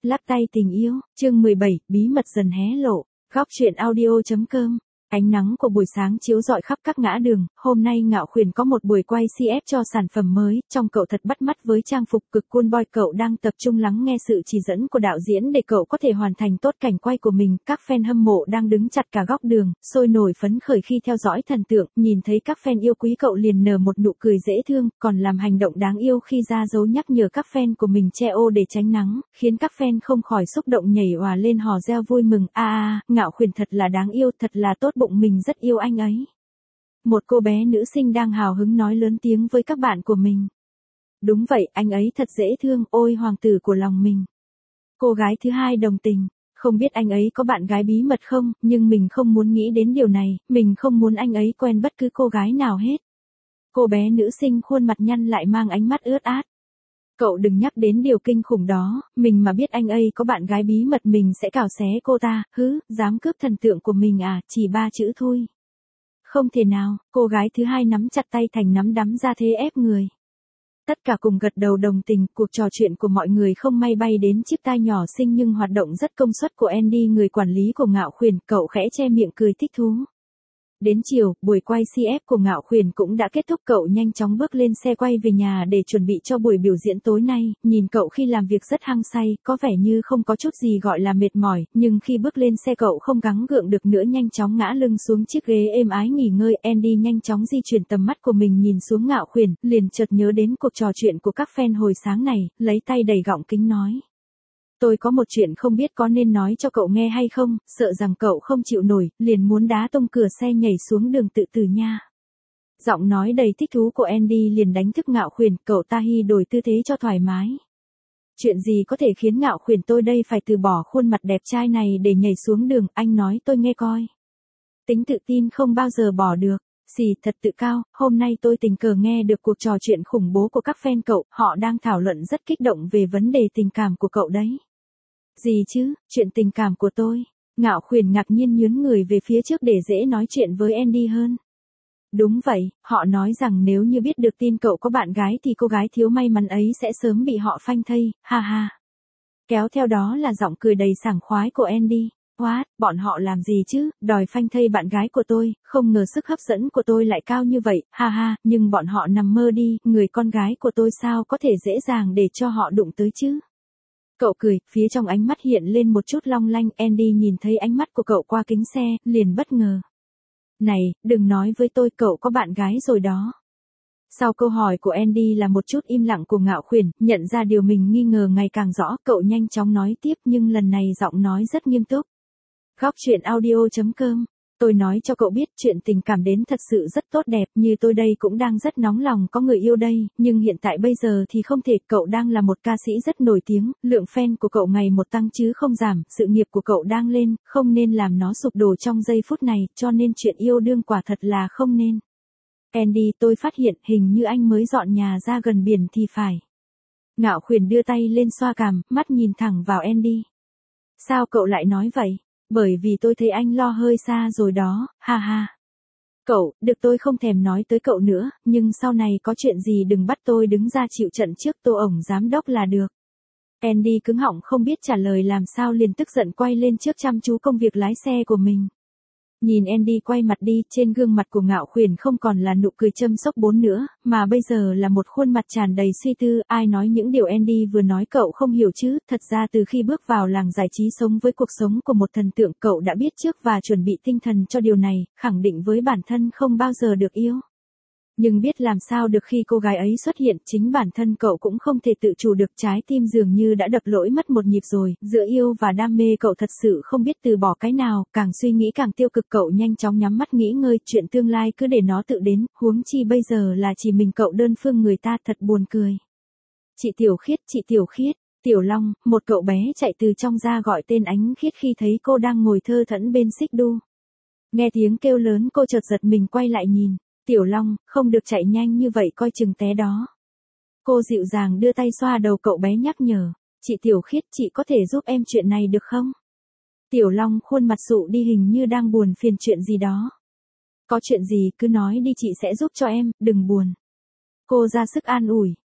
Lắc tay tình yêu, chương 17, bí mật dần hé lộ. Góc truyện audio.com. Ánh nắng của buổi sáng chiếu rọi khắp các ngã đường, hôm nay Ngạo Khuyển có một buổi quay CF cho sản phẩm mới, trông cậu thật bắt mắt với trang phục cực cool boy. Cậu đang tập trung lắng nghe sự chỉ dẫn của đạo diễn để cậu có thể hoàn thành tốt cảnh quay của mình. Các fan hâm mộ đang đứng chặt cả góc đường, sôi nổi phấn khởi khi theo dõi thần tượng, nhìn thấy các fan yêu quý cậu liền nở một nụ cười dễ thương, còn làm hành động đáng yêu khi ra dấu nhắc nhở các fan của mình che ô để tránh nắng, khiến các fan không khỏi xúc động nhảy òa lên hò reo vui mừng. Ngạo Khuyển thật là đáng yêu, thật là tốt bụng, mình rất yêu anh ấy. Một cô bé nữ sinh đang hào hứng nói lớn tiếng với các bạn của mình. Đúng vậy, anh ấy thật dễ thương, ôi hoàng tử của lòng mình. Cô gái thứ hai đồng tình. Không biết anh ấy có bạn gái bí mật không, nhưng mình không muốn nghĩ đến điều này, mình không muốn anh ấy quen bất cứ cô gái nào hết. Cô bé nữ sinh khuôn mặt nhăn lại mang ánh mắt ướt át. Cậu đừng nhắc đến điều kinh khủng đó, mình mà biết anh ấy có bạn gái bí mật mình sẽ cào xé cô ta, dám cướp thần tượng của mình à, chỉ 3 chữ thôi. Không thể nào, cô gái thứ hai nắm chặt tay thành nắm đấm ra thế ép người. Tất cả cùng gật đầu đồng tình, cuộc trò chuyện của mọi người không may bay đến chiếc tai nhỏ xinh nhưng hoạt động rất công suất của Andy, người quản lý của Ngạo Khuyển. Cậu khẽ che miệng cười thích thú. Đến chiều, buổi quay CF của Ngạo Khuyển cũng đã kết thúc. Cậu nhanh chóng bước lên xe quay về nhà để chuẩn bị cho buổi biểu diễn tối nay. Nhìn cậu khi làm việc rất hăng say, có vẻ như không có chút gì gọi là mệt mỏi, nhưng khi bước lên xe cậu không gắng gượng được nữa, nhanh chóng ngã lưng xuống chiếc ghế êm ái nghỉ ngơi. Andy nhanh chóng di chuyển tầm mắt của mình nhìn xuống Ngạo Khuyển, liền chợt nhớ đến cuộc trò chuyện của các fan hồi sáng này, lấy tay đẩy gọng kính nói. Tôi có một chuyện không biết có nên nói cho cậu nghe hay không, sợ rằng cậu không chịu nổi, liền muốn đá tung cửa xe nhảy xuống đường tự tử nha. Giọng nói đầy thích thú của Andy liền đánh thức Ngạo Khuyển, cậu ta đổi tư thế cho thoải mái. Chuyện gì có thể khiến Ngạo Khuyển tôi đây phải từ bỏ khuôn mặt đẹp trai này để nhảy xuống đường, anh nói tôi nghe coi. Tính tự tin không bao giờ bỏ được. Xì, thật tự cao, hôm nay tôi tình cờ nghe được cuộc trò chuyện khủng bố của các fan cậu, họ đang thảo luận rất kích động về vấn đề tình cảm của cậu đấy. Gì chứ, chuyện tình cảm của tôi? Ngạo Khuyển ngạc nhiên nhướng người về phía trước để dễ nói chuyện với Andy hơn. Đúng vậy, họ nói rằng nếu như biết được tin cậu có bạn gái thì cô gái thiếu may mắn ấy sẽ sớm bị họ phanh thây, ha ha. Kéo theo đó là giọng cười đầy sảng khoái của Andy. What, bọn họ làm gì chứ, đòi phanh thây bạn gái của tôi, không ngờ sức hấp dẫn của tôi lại cao như vậy, ha ha, nhưng bọn họ nằm mơ đi, người con gái của tôi sao có thể dễ dàng để cho họ đụng tới chứ. Cậu cười, phía trong ánh mắt hiện lên một chút long lanh. Andy nhìn thấy ánh mắt của cậu qua kính xe, liền bất ngờ. Này, đừng nói với tôi cậu có bạn gái rồi đó. Sau câu hỏi của Andy là một chút im lặng của Ngạo Khuyển, nhận ra điều mình nghi ngờ ngày càng rõ, cậu nhanh chóng nói tiếp nhưng lần này giọng nói rất nghiêm túc. Góc truyện audio.com. Tôi nói cho cậu biết chuyện tình cảm đến thật sự rất tốt đẹp, như tôi đây cũng đang rất nóng lòng có người yêu đây, nhưng hiện tại bây giờ thì không thể. Cậu đang là một ca sĩ rất nổi tiếng, lượng fan của cậu ngày một tăng chứ không giảm, sự nghiệp của cậu đang lên, không nên làm nó sụp đổ trong giây phút này, cho nên chuyện yêu đương quả thật là không nên. Andy, tôi phát hiện hình như anh mới dọn nhà ra gần biển thì phải. Ngạo Khuyển đưa tay lên xoa cằm, mắt nhìn thẳng vào Andy. Sao cậu lại nói vậy? Bởi vì tôi thấy anh lo hơi xa rồi đó, ha ha. Cậu, được tôi không thèm nói tới cậu nữa, nhưng sau này có chuyện gì đừng bắt tôi đứng ra chịu trận trước Tô ổng giám đốc là được. Andy cứng họng không biết trả lời làm sao, liền tức giận quay lên trước chăm chú công việc lái xe của mình. Nhìn Andy quay mặt đi, trên gương mặt của Ngạo Khuyển không còn là nụ cười châm xốc bốn nữa, mà bây giờ là một khuôn mặt tràn đầy suy tư. Ai nói những điều Andy vừa nói cậu không hiểu chứ, thật ra từ khi bước vào làng giải trí sống với cuộc sống của một thần tượng, cậu đã biết trước và chuẩn bị tinh thần cho điều này, khẳng định với bản thân không bao giờ được yêu. Nhưng biết làm sao được khi cô gái ấy xuất hiện, chính bản thân cậu cũng không thể tự chủ được, trái tim dường như đã đập lỗi mất một nhịp rồi, giữa yêu và đam mê cậu thật sự không biết từ bỏ cái nào, càng suy nghĩ càng tiêu cực. Cậu nhanh chóng nhắm mắt nghỉ ngơi, chuyện tương lai cứ để nó tự đến, huống chi bây giờ là chỉ mình cậu đơn phương người ta, thật buồn cười. Chị Tiểu Khiết, chị Tiểu Khiết. Tiểu Long, một cậu bé chạy từ trong ra gọi tên Ánh Khiết khi thấy cô đang ngồi thơ thẫn bên xích đu. Nghe tiếng kêu lớn cô chợt giật mình quay lại nhìn. Tiểu Long, không được chạy nhanh như vậy, coi chừng té đó. Cô dịu dàng đưa tay xoa đầu cậu bé nhắc nhở. Chị Tiểu Khiết, chị có thể giúp em chuyện này được không? Tiểu Long khuôn mặt sụ đi, hình như đang buồn phiền chuyện gì đó. Có chuyện gì cứ nói đi, chị sẽ giúp cho em, đừng buồn. Cô ra sức an ủi.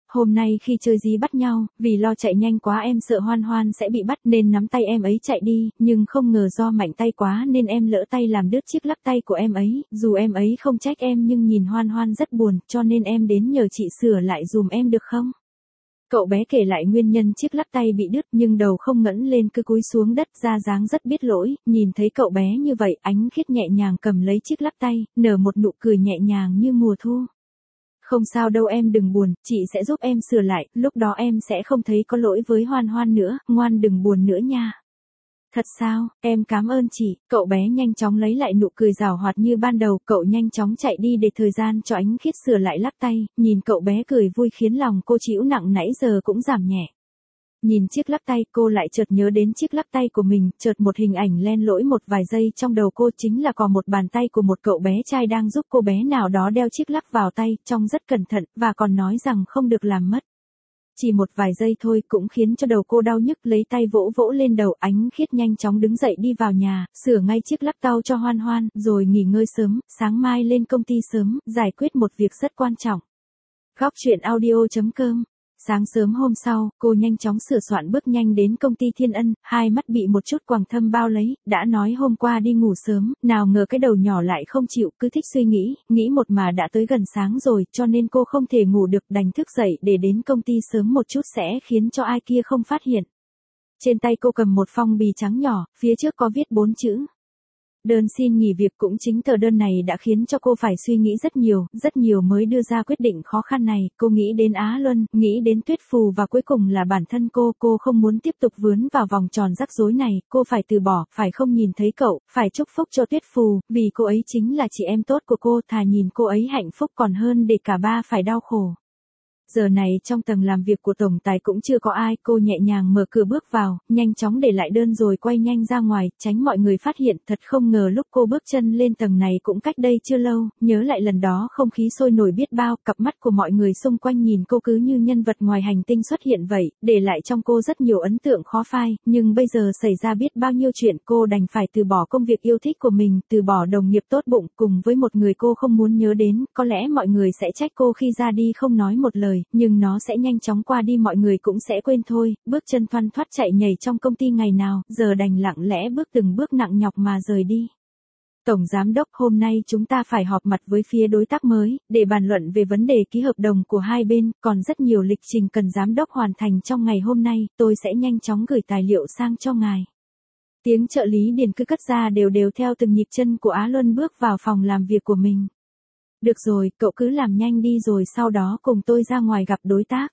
hôm nay khi chơi dí bắt nhau, vì lo chạy nhanh quá em sợ Hoan Hoan sẽ bị bắt nên nắm tay em ấy chạy đi, nhưng không ngờ do mạnh tay quá nên em lỡ tay làm đứt chiếc lắc tay của em ấy, dù em ấy không trách em nhưng nhìn Hoan Hoan rất buồn, cho nên em đến nhờ chị sửa lại dùm em được không? Cậu bé kể lại nguyên nhân chiếc lắc tay bị đứt nhưng đầu không ngẩng lên cứ cúi xuống đất ra dáng rất biết lỗi, nhìn thấy cậu bé như vậy Ánh Khiết nhẹ nhàng cầm lấy chiếc lắc tay, nở một nụ cười nhẹ nhàng như mùa thu. Không sao đâu em đừng buồn, chị sẽ giúp em sửa lại, lúc đó em sẽ không thấy có lỗi với Hoan Hoan nữa, ngoan đừng buồn nữa nha. Thật sao, em cảm ơn chị, cậu bé nhanh chóng lấy lại nụ cười giảo hoạt như ban đầu, cậu nhanh chóng chạy đi để thời gian cho Ánh Khiết sửa lại lắc tay, nhìn cậu bé cười vui khiến lòng cô chịu nặng nãy giờ cũng giảm nhẹ. Nhìn chiếc lắc tay cô lại chợt nhớ đến chiếc lắc tay của mình, chợt một hình ảnh len lỏi một vài giây trong đầu cô chính là có một bàn tay của một cậu bé trai đang giúp cô bé nào đó đeo chiếc lắc vào tay, trông rất cẩn thận, và còn nói rằng không được làm mất. Chỉ một vài giây thôi cũng khiến cho đầu cô đau nhức lấy tay vỗ vỗ lên đầu Ánh Khiết nhanh chóng đứng dậy đi vào nhà, sửa ngay chiếc lắc tao cho Hoan Hoan, rồi nghỉ ngơi sớm, sáng mai lên công ty sớm, giải quyết một việc rất quan trọng. Góc truyện audio.com. Sáng sớm hôm sau, cô nhanh chóng sửa soạn bước nhanh đến công ty Thiên Ân, hai mắt bị một chút quầng thâm bao lấy, đã nói hôm qua đi ngủ sớm, nào ngờ cái đầu nhỏ lại không chịu, cứ thích suy nghĩ một mà đã tới gần sáng rồi, cho nên cô không thể ngủ được, đành thức dậy để đến công ty sớm một chút sẽ khiến cho ai kia không phát hiện. Trên tay cô cầm một phong bì trắng nhỏ, phía trước có viết 4 chữ. Đơn xin nghỉ việc. Cũng chính tờ đơn này đã khiến cho cô phải suy nghĩ rất nhiều mới đưa ra quyết định khó khăn này, cô nghĩ đến Á Luân, nghĩ đến Tuyết Phù và cuối cùng là bản thân cô không muốn tiếp tục vướng vào vòng tròn rắc rối này, cô phải từ bỏ, phải không nhìn thấy cậu, phải chúc phúc cho Tuyết Phù, vì cô ấy chính là chị em tốt của cô, thà nhìn cô ấy hạnh phúc còn hơn để cả ba phải đau khổ. Giờ này trong tầng làm việc của tổng tài cũng chưa có ai, cô nhẹ nhàng mở cửa bước vào, nhanh chóng để lại đơn rồi quay nhanh ra ngoài, tránh mọi người phát hiện, thật không ngờ lúc cô bước chân lên tầng này cũng cách đây chưa lâu, nhớ lại lần đó không khí sôi nổi biết bao, cặp mắt của mọi người xung quanh nhìn cô cứ như nhân vật ngoài hành tinh xuất hiện vậy, để lại trong cô rất nhiều ấn tượng khó phai, nhưng bây giờ xảy ra biết bao nhiêu chuyện cô đành phải từ bỏ công việc yêu thích của mình, từ bỏ đồng nghiệp tốt bụng, cùng với một người cô không muốn nhớ đến, có lẽ mọi người sẽ trách cô khi ra đi không nói một lời. Nhưng nó sẽ nhanh chóng qua đi, mọi người cũng sẽ quên thôi, bước chân thoăn thoắt chạy nhảy trong công ty ngày nào, giờ đành lặng lẽ bước từng bước nặng nhọc mà rời đi. Tổng Giám đốc, hôm nay chúng ta phải họp mặt với phía đối tác mới, để bàn luận về vấn đề ký hợp đồng của hai bên, còn rất nhiều lịch trình cần Giám đốc hoàn thành trong ngày hôm nay, tôi sẽ nhanh chóng gửi tài liệu sang cho ngài. Tiếng trợ lý Điền cứ cất ra đều theo từng nhịp chân của Á Luân bước vào phòng làm việc của mình. Được rồi, cậu cứ làm nhanh đi rồi sau đó cùng tôi ra ngoài gặp đối tác.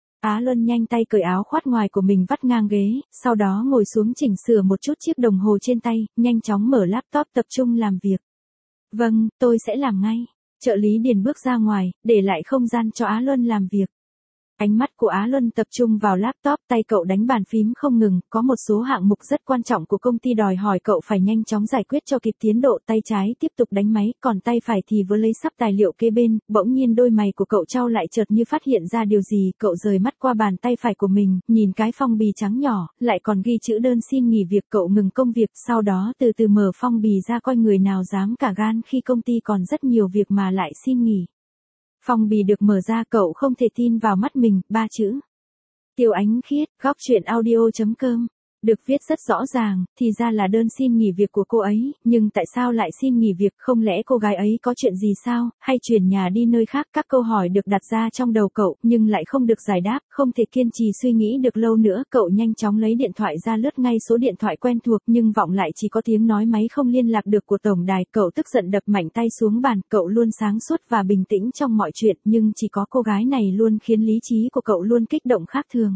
Á Luân nhanh tay cởi áo khoác ngoài của mình vắt ngang ghế, sau đó ngồi xuống chỉnh sửa một chút chiếc đồng hồ trên tay, nhanh chóng mở laptop tập trung làm việc. Vâng, tôi sẽ làm ngay. Trợ lý Điền bước ra ngoài, để lại không gian cho Á Luân làm việc. Ánh mắt của Á Luân tập trung vào laptop, tay cậu đánh bàn phím không ngừng, có một số hạng mục rất quan trọng của công ty đòi hỏi cậu phải nhanh chóng giải quyết cho kịp tiến độ, tay trái tiếp tục đánh máy, còn tay phải thì vừa lấy sắp tài liệu kế bên, bỗng nhiên đôi mày của cậu chau lại chợt như phát hiện ra điều gì, cậu rời mắt qua bàn tay phải của mình, nhìn cái phong bì trắng nhỏ, lại còn ghi chữ đơn xin nghỉ việc, cậu ngừng công việc, sau đó từ từ mở phong bì ra coi người nào dám cả gan khi công ty còn rất nhiều việc mà lại xin nghỉ. Phong bì được mở ra, cậu không thể tin vào mắt mình, 3 chữ. Tiêu Ánh Khiết, góc truyện audio.com. Được viết rất rõ ràng, thì ra là đơn xin nghỉ việc của cô ấy, nhưng tại sao lại xin nghỉ việc, không lẽ cô gái ấy có chuyện gì sao, hay chuyển nhà đi nơi khác, các câu hỏi được đặt ra trong đầu cậu, nhưng lại không được giải đáp, không thể kiên trì suy nghĩ được lâu nữa, cậu nhanh chóng lấy điện thoại ra lướt ngay số điện thoại quen thuộc, nhưng vọng lại chỉ có tiếng nói máy không liên lạc được của tổng đài, cậu tức giận đập mạnh tay xuống bàn, cậu luôn sáng suốt và bình tĩnh trong mọi chuyện, nhưng chỉ có cô gái này luôn khiến lý trí của cậu luôn kích động khác thường.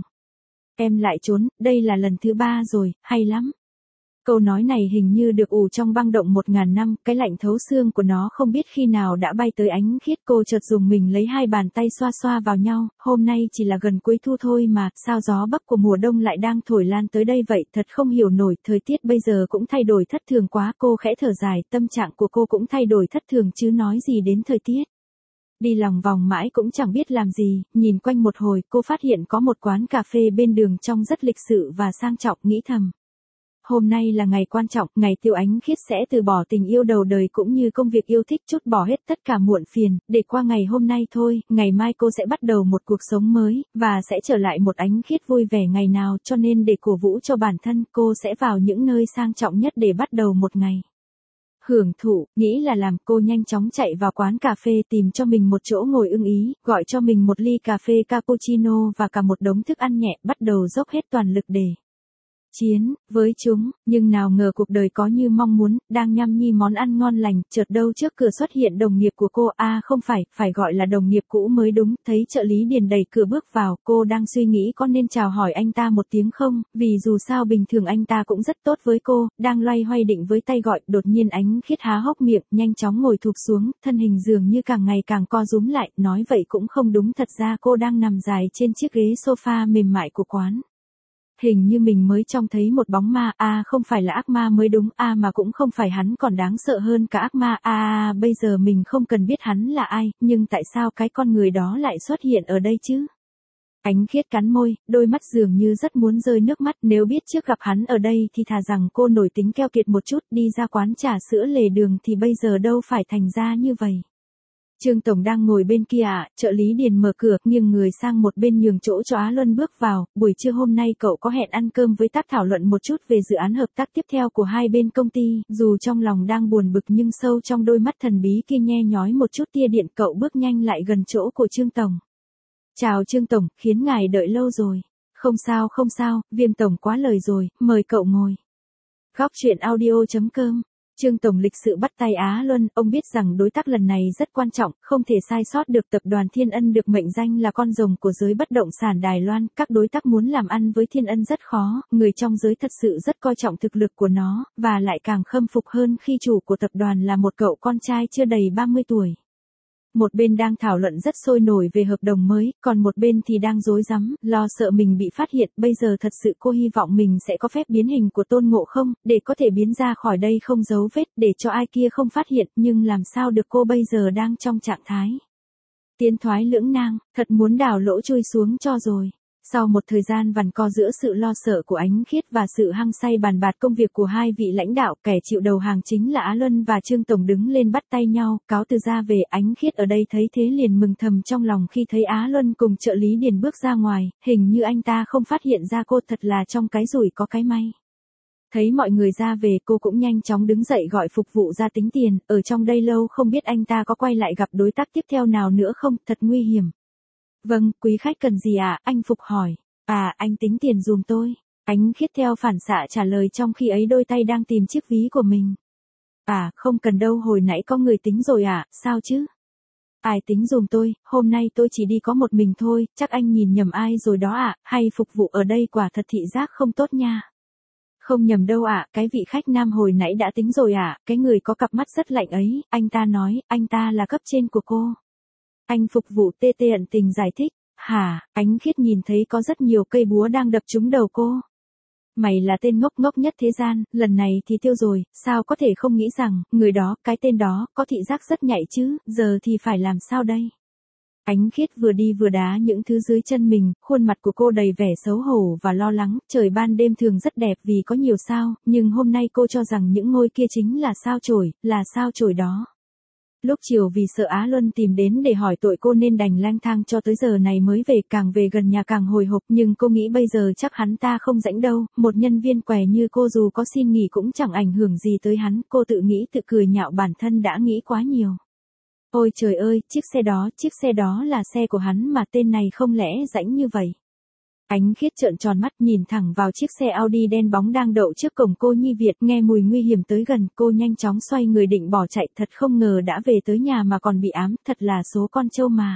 Em lại trốn, đây là lần thứ 3 rồi, hay lắm. Câu nói này hình như được ủ trong băng động 1000 năm, cái lạnh thấu xương của nó không biết khi nào đã bay tới Ánh Khiết, cô chợt dùng mình lấy hai bàn tay xoa xoa vào nhau, hôm nay chỉ là gần cuối thu thôi mà, sao gió bắc của mùa đông lại đang thổi lan tới đây vậy, thật không hiểu nổi, thời tiết bây giờ cũng thay đổi thất thường quá, cô khẽ thở dài, tâm trạng của cô cũng thay đổi thất thường chứ nói gì đến thời tiết. Đi lòng vòng mãi cũng chẳng biết làm gì, nhìn quanh một hồi, cô phát hiện có một quán cà phê bên đường trông rất lịch sự và sang trọng, nghĩ thầm. Hôm nay là ngày quan trọng, ngày Tiêu Ánh Khiết sẽ từ bỏ tình yêu đầu đời cũng như công việc yêu thích, trút bỏ hết tất cả muộn phiền, để qua ngày hôm nay thôi, ngày mai cô sẽ bắt đầu một cuộc sống mới, và sẽ trở lại một Ánh Khiết vui vẻ ngày nào, cho nên để cổ vũ cho bản thân, cô sẽ vào những nơi sang trọng nhất để bắt đầu một ngày. Hưởng thụ, nghĩ là làm, cô nhanh chóng chạy vào quán cà phê tìm cho mình một chỗ ngồi ưng ý, gọi cho mình một ly cà phê cappuccino và cả một đống thức ăn nhẹ, bắt đầu dốc hết toàn lực để chiến với chúng, nhưng nào ngờ cuộc đời có như mong muốn, đang nhâm nhi món ăn ngon lành, chợt đâu trước cửa xuất hiện đồng nghiệp của cô, không phải gọi là đồng nghiệp cũ mới đúng, thấy trợ lý Điền đẩy cửa bước vào, cô đang suy nghĩ có nên chào hỏi anh ta một tiếng không, vì dù sao bình thường anh ta cũng rất tốt với cô, đang loay hoay định với tay gọi, đột nhiên Ánh Khiết há hốc miệng, nhanh chóng ngồi thụp xuống, thân hình dường như càng ngày càng co rúm lại, nói vậy cũng không đúng, thật ra cô đang nằm dài trên chiếc ghế sofa mềm mại của quán. Hình như mình mới trông thấy một bóng ma, không phải là ác ma mới đúng, mà cũng không phải hắn còn đáng sợ hơn cả ác ma, bây giờ mình không cần biết hắn là ai, nhưng tại sao cái con người đó lại xuất hiện ở đây chứ? Ánh Khiết cắn môi, đôi mắt dường như rất muốn rơi nước mắt, nếu biết trước gặp hắn ở đây thì thà rằng cô nổi tính keo kiệt một chút, đi ra quán trà sữa lề đường thì bây giờ đâu phải thành ra như vậy. Trương Tổng đang ngồi bên kia trợ lý Điền mở cửa, nghiêng người sang một bên nhường chỗ cho Á Luân bước vào, buổi trưa hôm nay cậu có hẹn ăn cơm với tác thảo luận một chút về dự án hợp tác tiếp theo của hai bên công ty, dù trong lòng đang buồn bực nhưng sâu trong đôi mắt thần bí kia nhe nhói một chút tia điện, cậu bước nhanh lại gần chỗ của Trương Tổng. Chào Trương Tổng, khiến ngài đợi lâu rồi. Không sao, Viêm Tổng quá lời rồi, mời cậu ngồi. Góc truyện audio.com. Trương Tổng lịch sự bắt tay Á Luân, ông biết rằng đối tác lần này rất quan trọng, không thể sai sót được. Tập đoàn Thiên Ân được mệnh danh là con rồng của giới bất động sản Đài Loan, các đối tác muốn làm ăn với Thiên Ân rất khó, người trong giới thật sự rất coi trọng thực lực của nó, và lại càng khâm phục hơn khi chủ của tập đoàn là một cậu con trai chưa đầy 30 tuổi. Một bên đang thảo luận rất sôi nổi về hợp đồng mới, còn một bên thì đang rối rắm, lo sợ mình bị phát hiện, bây giờ thật sự cô hy vọng mình sẽ có phép biến hình của Tôn Ngộ Không, để có thể biến ra khỏi đây không dấu vết, để cho ai kia không phát hiện, nhưng làm sao được, cô bây giờ đang trong trạng thái tiến thoái lưỡng nan, thật muốn đào lỗ chui xuống cho rồi. Sau một thời gian vằn co giữa sự lo sợ của Ánh Khiết và sự hăng say bàn bạc công việc của hai vị lãnh đạo, kẻ chịu đầu hàng chính là Á Luân và Trương Tổng đứng lên bắt tay nhau, cáo từ ra về. Ánh Khiết ở đây thấy thế liền mừng thầm trong lòng khi thấy Á Luân cùng trợ lý Điền bước ra ngoài, hình như anh ta không phát hiện ra cô, thật là trong cái rủi có cái may. Thấy mọi người ra về, cô cũng nhanh chóng đứng dậy gọi phục vụ ra tính tiền, ở trong đây lâu không biết anh ta có quay lại gặp đối tác tiếp theo nào nữa không, thật nguy hiểm. Vâng, quý khách cần gì ạ? Anh Phục hỏi. Anh tính tiền dùm tôi. Ánh Khiết theo phản xạ trả lời trong khi ấy đôi tay đang tìm chiếc ví của mình. Không cần đâu, hồi nãy có người tính rồi sao chứ? Ai tính dùm tôi, hôm nay tôi chỉ đi có một mình thôi, chắc anh nhìn nhầm ai rồi đó hay phục vụ ở đây quả thật thị giác không tốt nha. Không nhầm đâu cái vị khách nam hồi nãy đã tính rồi cái người có cặp mắt rất lạnh ấy, anh ta nói, anh ta là cấp trên của cô. Anh phục vụ tê ẩn tình giải thích. Hả? Ánh Khiết nhìn thấy có rất nhiều cây búa đang đập trúng đầu cô. Mày là tên ngốc ngốc nhất thế gian, lần này thì tiêu rồi, sao có thể không nghĩ rằng, người đó, cái tên đó, có thị giác rất nhạy chứ, giờ thì phải làm sao đây? Ánh Khiết vừa đi vừa đá những thứ dưới chân mình, khuôn mặt của cô đầy vẻ xấu hổ và lo lắng, trời ban đêm thường rất đẹp vì có nhiều sao, nhưng hôm nay cô cho rằng những ngôi kia chính là sao chổi đó. Lúc chiều vì sợ Á Luân tìm đến để hỏi tội cô nên đành lang thang cho tới giờ này mới về, càng về gần nhà càng hồi hộp, nhưng cô nghĩ bây giờ chắc hắn ta không rảnh đâu, một nhân viên què như cô dù có xin nghỉ cũng chẳng ảnh hưởng gì tới hắn, cô tự nghĩ tự cười nhạo bản thân đã nghĩ quá nhiều. Ôi trời ơi, chiếc xe đó là xe của hắn mà, tên này không lẽ rảnh như vậy. Ánh Khiết trợn tròn mắt nhìn thẳng vào chiếc xe Audi đen bóng đang đậu trước cổng cô nhi Việt, nghe mùi nguy hiểm tới gần, cô nhanh chóng xoay người định bỏ chạy, thật không ngờ đã về tới nhà mà còn bị ám, thật là số con trâu mà.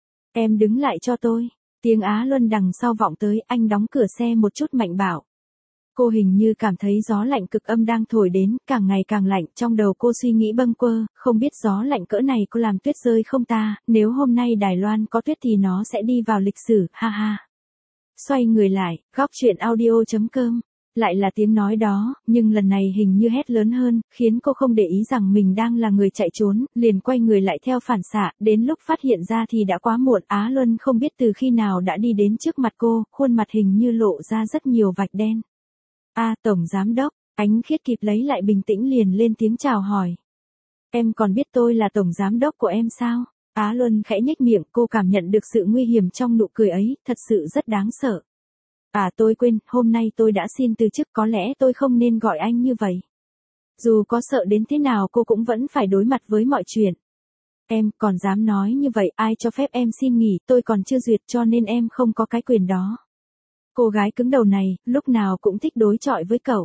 Em đứng lại cho tôi. Tiếng Á Luân đằng sau vọng tới, anh đóng cửa xe một chút mạnh bảo. Cô hình như cảm thấy gió lạnh cực âm đang thổi đến, càng ngày càng lạnh, trong đầu cô suy nghĩ bâng quơ, không biết gió lạnh cỡ này có làm tuyết rơi không ta, nếu hôm nay Đài Loan có tuyết thì nó sẽ đi vào lịch sử, ha ha. Xoay người lại, góc truyện audio.com. Lại là tiếng nói đó, nhưng lần này hình như hét lớn hơn, khiến cô không để ý rằng mình đang là người chạy trốn, liền quay người lại theo phản xạ, đến lúc phát hiện ra thì đã quá muộn. Á Luân không biết từ khi nào đã đi đến trước mặt cô, khuôn mặt hình như lộ ra rất nhiều vạch đen. Tổng giám đốc, Ánh Khiết kịp lấy lại bình tĩnh liền lên tiếng chào hỏi. Em còn biết tôi là tổng giám đốc của em sao? Á Luân khẽ nhếch miệng, cô cảm nhận được sự nguy hiểm trong nụ cười ấy, thật sự rất đáng sợ. Tôi quên, hôm nay tôi đã xin từ chức, có lẽ tôi không nên gọi anh như vậy. Dù có sợ đến thế nào cô cũng vẫn phải đối mặt với mọi chuyện. Em còn dám nói như vậy, ai cho phép em xin nghỉ, tôi còn chưa duyệt cho nên em không có cái quyền đó. Cô gái cứng đầu này, lúc nào cũng thích đối chọi với cậu.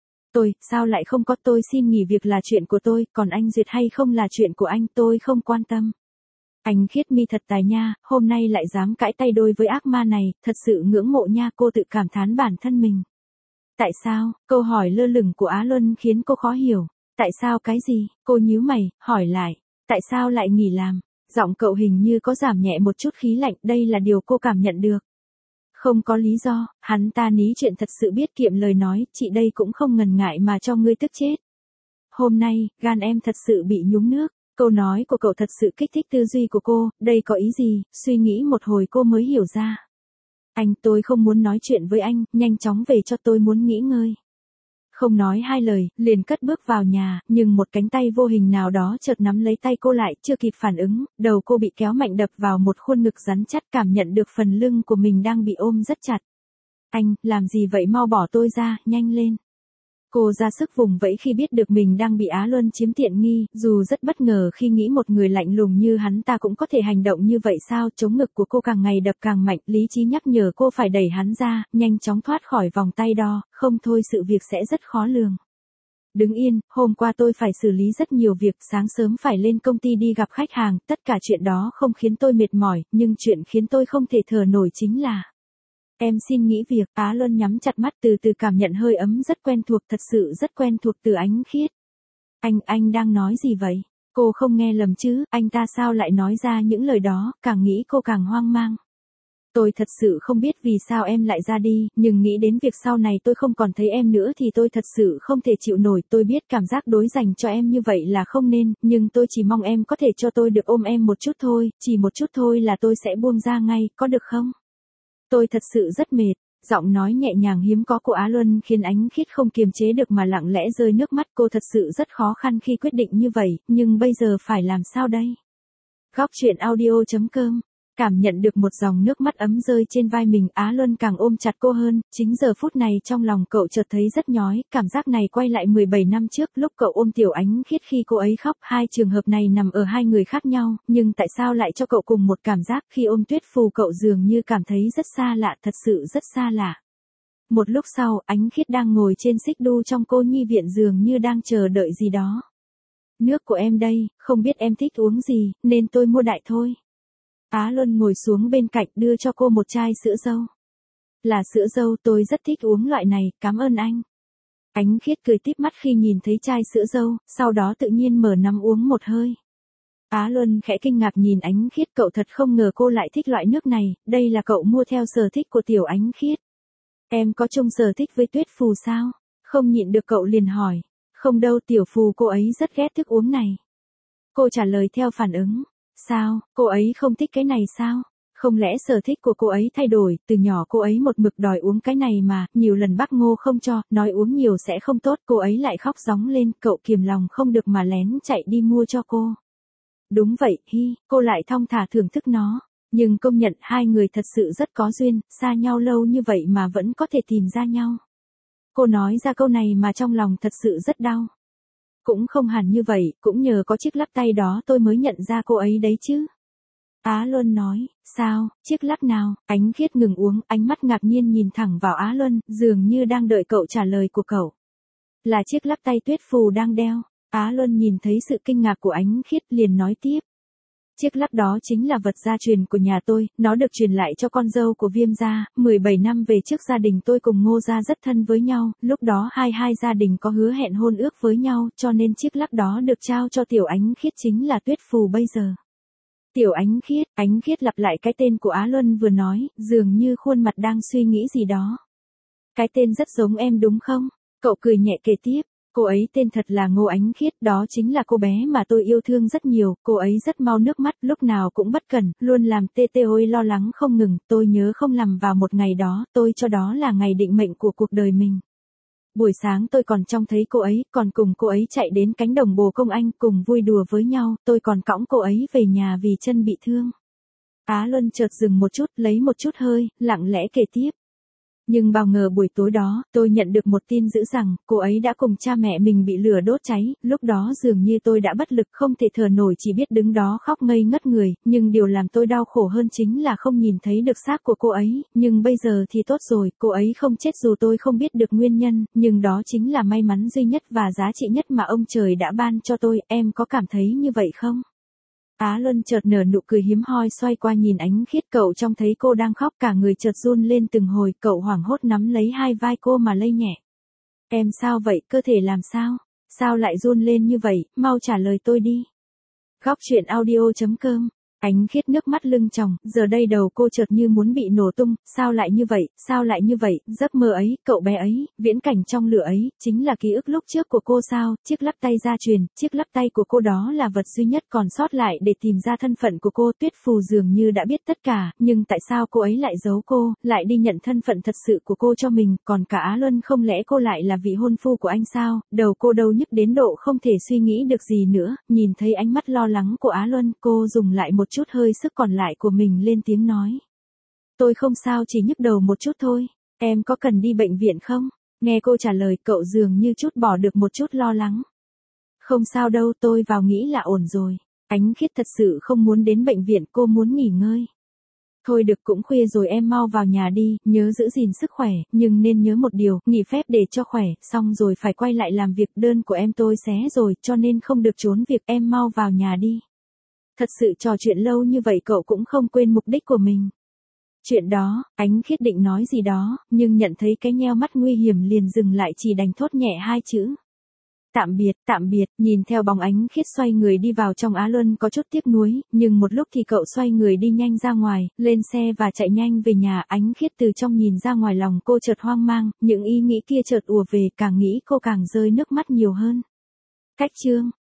Sao lại không có, tôi xin nghỉ việc là chuyện của tôi, còn anh duyệt hay không là chuyện của anh, tôi không quan tâm. Ánh Khiết mi thật tài nha, hôm nay lại dám cãi tay đôi với ác ma này, thật sự ngưỡng mộ nha, cô tự cảm thán bản thân mình. Tại sao? Câu hỏi lơ lửng của Á Luân khiến cô khó hiểu. Tại sao cái gì? Cô nhíu mày, hỏi lại. Tại sao lại nghỉ làm? Giọng cậu hình như có giảm nhẹ một chút khí lạnh, đây là điều cô cảm nhận được. Không có lý do, hắn ta ní chuyện thật sự biết kiệm lời nói, chị đây cũng không ngần ngại mà cho ngươi tức chết. Hôm nay, gan em thật sự bị nhúng nước. Câu nói của cậu thật sự kích thích tư duy của cô, đây có ý gì, suy nghĩ một hồi cô mới hiểu ra. Tôi không muốn nói chuyện với anh, nhanh chóng về cho tôi muốn nghỉ ngơi. Không nói hai lời, liền cất bước vào nhà, nhưng một cánh tay vô hình nào đó chợt nắm lấy tay cô lại, chưa kịp phản ứng, đầu cô bị kéo mạnh đập vào một khuôn ngực rắn chắc, cảm nhận được phần lưng của mình đang bị ôm rất chặt. Anh, làm gì vậy, mau bỏ tôi ra, nhanh lên. Cô ra sức vùng vẫy khi biết được mình đang bị Á Luân chiếm tiện nghi, dù rất bất ngờ khi nghĩ một người lạnh lùng như hắn ta cũng có thể hành động như vậy sao, chống ngực của cô càng ngày đập càng mạnh, lý trí nhắc nhở cô phải đẩy hắn ra, nhanh chóng thoát khỏi vòng tay đo, không thôi sự việc sẽ rất khó lường. Đứng yên, hôm qua tôi phải xử lý rất nhiều việc, sáng sớm phải lên công ty đi gặp khách hàng, tất cả chuyện đó không khiến tôi mệt mỏi, nhưng chuyện khiến tôi không thể thở nổi chính là... Em xin nghỉ việc, Á Luân nhắm chặt mắt từ từ cảm nhận hơi ấm rất quen thuộc, thật sự rất quen thuộc từ Ánh Khiết. Anh đang nói gì vậy? Cô không nghe lầm chứ, anh ta sao lại nói ra những lời đó, càng nghĩ cô càng hoang mang. Tôi thật sự không biết vì sao em lại ra đi, nhưng nghĩ đến việc sau này tôi không còn thấy em nữa thì tôi thật sự không thể chịu nổi. Tôi biết cảm giác đối dành cho em như vậy là không nên, nhưng tôi chỉ mong em có thể cho tôi được ôm em một chút thôi, chỉ một chút thôi là tôi sẽ buông ra ngay, có được không? Tôi thật sự rất mệt. Giọng nói nhẹ nhàng hiếm có của Á Luân khiến Ánh Khiết không kiềm chế được mà lặng lẽ rơi nước mắt. Cô thật sự rất khó khăn khi quyết định như vậy, nhưng bây giờ phải làm sao đây? Góc truyện audio.com. Cảm nhận được một dòng nước mắt ấm rơi trên vai mình, Á Luân càng ôm chặt cô hơn, chính giờ phút này trong lòng cậu chợt thấy rất nhói, cảm giác này quay lại 17 năm trước lúc cậu ôm Tiểu Ánh Khiết khi cô ấy khóc, hai trường hợp này nằm ở hai người khác nhau, nhưng tại sao lại cho cậu cùng một cảm giác khi ôm Tuyết Phù, cậu dường như cảm thấy rất xa lạ, thật sự rất xa lạ. Một lúc sau, Ánh Khiết đang ngồi trên xích đu trong cô nhi viện dường như đang chờ đợi gì đó. Nước của em đây, không biết em thích uống gì, nên tôi mua đại thôi. Á Luân ngồi xuống bên cạnh đưa cho cô một chai sữa dâu. Là sữa dâu, tôi rất thích uống loại này, cảm ơn anh. Ánh Khiết cười tít mắt khi nhìn thấy chai sữa dâu, sau đó tự nhiên mở nắm uống một hơi. Á Luân khẽ kinh ngạc nhìn Ánh Khiết, cậu thật không ngờ cô lại thích loại nước này, đây là cậu mua theo sở thích của Tiểu Ánh Khiết. Em có chung sở thích với Tuyết Phù sao? Không nhịn được cậu liền hỏi. Không đâu, Tiểu Phù cô ấy rất ghét thức uống này. Cô trả lời theo phản ứng. Sao, cô ấy không thích cái này sao? Không lẽ sở thích của cô ấy thay đổi, từ nhỏ cô ấy một mực đòi uống cái này mà, nhiều lần bác Ngô không cho, nói uống nhiều sẽ không tốt, cô ấy lại khóc rống lên, cậu kiềm lòng không được mà lén chạy đi mua cho cô. Đúng vậy, cô lại thong thả thưởng thức nó, nhưng công nhận hai người thật sự rất có duyên, xa nhau lâu như vậy mà vẫn có thể tìm ra nhau. Cô nói ra câu này mà trong lòng thật sự rất đau. Cũng không hẳn như vậy, cũng nhờ có chiếc lắc tay đó tôi mới nhận ra cô ấy đấy chứ. Á Luân nói, sao, chiếc lắc nào? Ánh Khiết ngừng uống, ánh mắt ngạc nhiên nhìn thẳng vào Á Luân, dường như đang đợi cậu trả lời của cậu. Là chiếc lắc tay Tuyết Phù đang đeo. Á Luân nhìn thấy sự kinh ngạc của Ánh Khiết liền nói tiếp. Chiếc lắc đó chính là vật gia truyền của nhà tôi, nó được truyền lại cho con dâu của Viêm gia, 17 năm về trước gia đình tôi cùng Ngô gia rất thân với nhau, lúc đó hai gia đình có hứa hẹn hôn ước với nhau, cho nên chiếc lắc đó được trao cho Tiểu Ánh Khiết chính là Tuyết Phù bây giờ. Tiểu Ánh Khiết lặp lại cái tên của Á Luân vừa nói, dường như khuôn mặt đang suy nghĩ gì đó. Cái tên rất giống em đúng không? Cậu cười nhẹ kể tiếp. Cô ấy tên thật là Ngô Ánh Khiết, đó chính là cô bé mà tôi yêu thương rất nhiều, cô ấy rất mau nước mắt, lúc nào cũng bất cẩn, luôn làm tê tê ôi lo lắng không ngừng, tôi nhớ không lầm vào một ngày đó, tôi cho đó là ngày định mệnh của cuộc đời mình. Buổi sáng tôi còn trông thấy cô ấy, còn cùng cô ấy chạy đến cánh đồng bồ công anh cùng vui đùa với nhau, tôi còn cõng cô ấy về nhà vì chân bị thương. Á Luân chợt dừng một chút, lấy một chút hơi, lặng lẽ kể tiếp. Nhưng bao ngờ buổi tối đó, tôi nhận được một tin dữ rằng, cô ấy đã cùng cha mẹ mình bị lửa đốt cháy, lúc đó dường như tôi đã bất lực không thể thở nổi chỉ biết đứng đó khóc ngây ngất người, nhưng điều làm tôi đau khổ hơn chính là không nhìn thấy được xác của cô ấy, nhưng bây giờ thì tốt rồi, cô ấy không chết dù tôi không biết được nguyên nhân, nhưng đó chính là may mắn duy nhất và giá trị nhất mà ông trời đã ban cho tôi, em có cảm thấy như vậy không? Á Luân chợt nở nụ cười hiếm hoi xoay qua nhìn Ánh Khiết, cậu trông thấy cô đang khóc cả người chợt run lên từng hồi, cậu hoảng hốt nắm lấy hai vai cô mà lay nhẹ. Em sao vậy, cơ thể làm sao? Sao lại run lên như vậy, mau trả lời tôi đi. Góc truyện audio.com. Ánh Khiết nước mắt lưng tròng, giờ đây đầu cô chợt như muốn bị nổ tung, sao lại như vậy, sao lại như vậy, giấc mơ ấy, cậu bé ấy, viễn cảnh trong lửa ấy, chính là ký ức lúc trước của cô sao, chiếc lắc tay gia truyền, chiếc lắc tay của cô đó là vật duy nhất còn sót lại để tìm ra thân phận của cô. Tuyết Phù dường như đã biết tất cả, nhưng tại sao cô ấy lại giấu cô, lại đi nhận thân phận thật sự của cô cho mình, còn cả Á Luân không lẽ cô lại là vị hôn phu của anh sao, đầu cô đau nhức đến độ không thể suy nghĩ được gì nữa, nhìn thấy ánh mắt lo lắng của Á Luân, cô dùng lại một chút hơi sức còn lại của mình lên tiếng nói. Tôi không sao, chỉ nhức đầu một chút thôi, em có cần đi bệnh viện không? Nghe cô trả lời, cậu dường như chút bỏ được một chút lo lắng. Không sao đâu, tôi vào nghĩ là ổn rồi. Ánh Khiết thật sự không muốn đến bệnh viện, cô muốn nghỉ ngơi. Thôi được, cũng khuya rồi, em mau vào nhà đi, nhớ giữ gìn sức khỏe, nhưng nên nhớ một điều, nghỉ phép để cho khỏe, xong rồi phải quay lại làm việc, đơn của em tôi xé rồi, cho nên không được trốn việc, em mau vào nhà đi. Thật sự trò chuyện lâu như vậy cậu cũng không quên mục đích của mình. Chuyện đó, Ánh Khiết định nói gì đó, nhưng nhận thấy cái nheo mắt nguy hiểm liền dừng lại, chỉ đành thốt nhẹ hai chữ. Tạm biệt, nhìn theo bóng Ánh Khiết xoay người đi vào trong, Á Luân có chút tiếc nuối, nhưng một lúc thì cậu xoay người đi nhanh ra ngoài, lên xe và chạy nhanh về nhà. Ánh Khiết từ trong nhìn ra ngoài, lòng cô chợt hoang mang, những ý nghĩ kia chợt ùa về, càng nghĩ cô càng rơi nước mắt nhiều hơn. Cách chương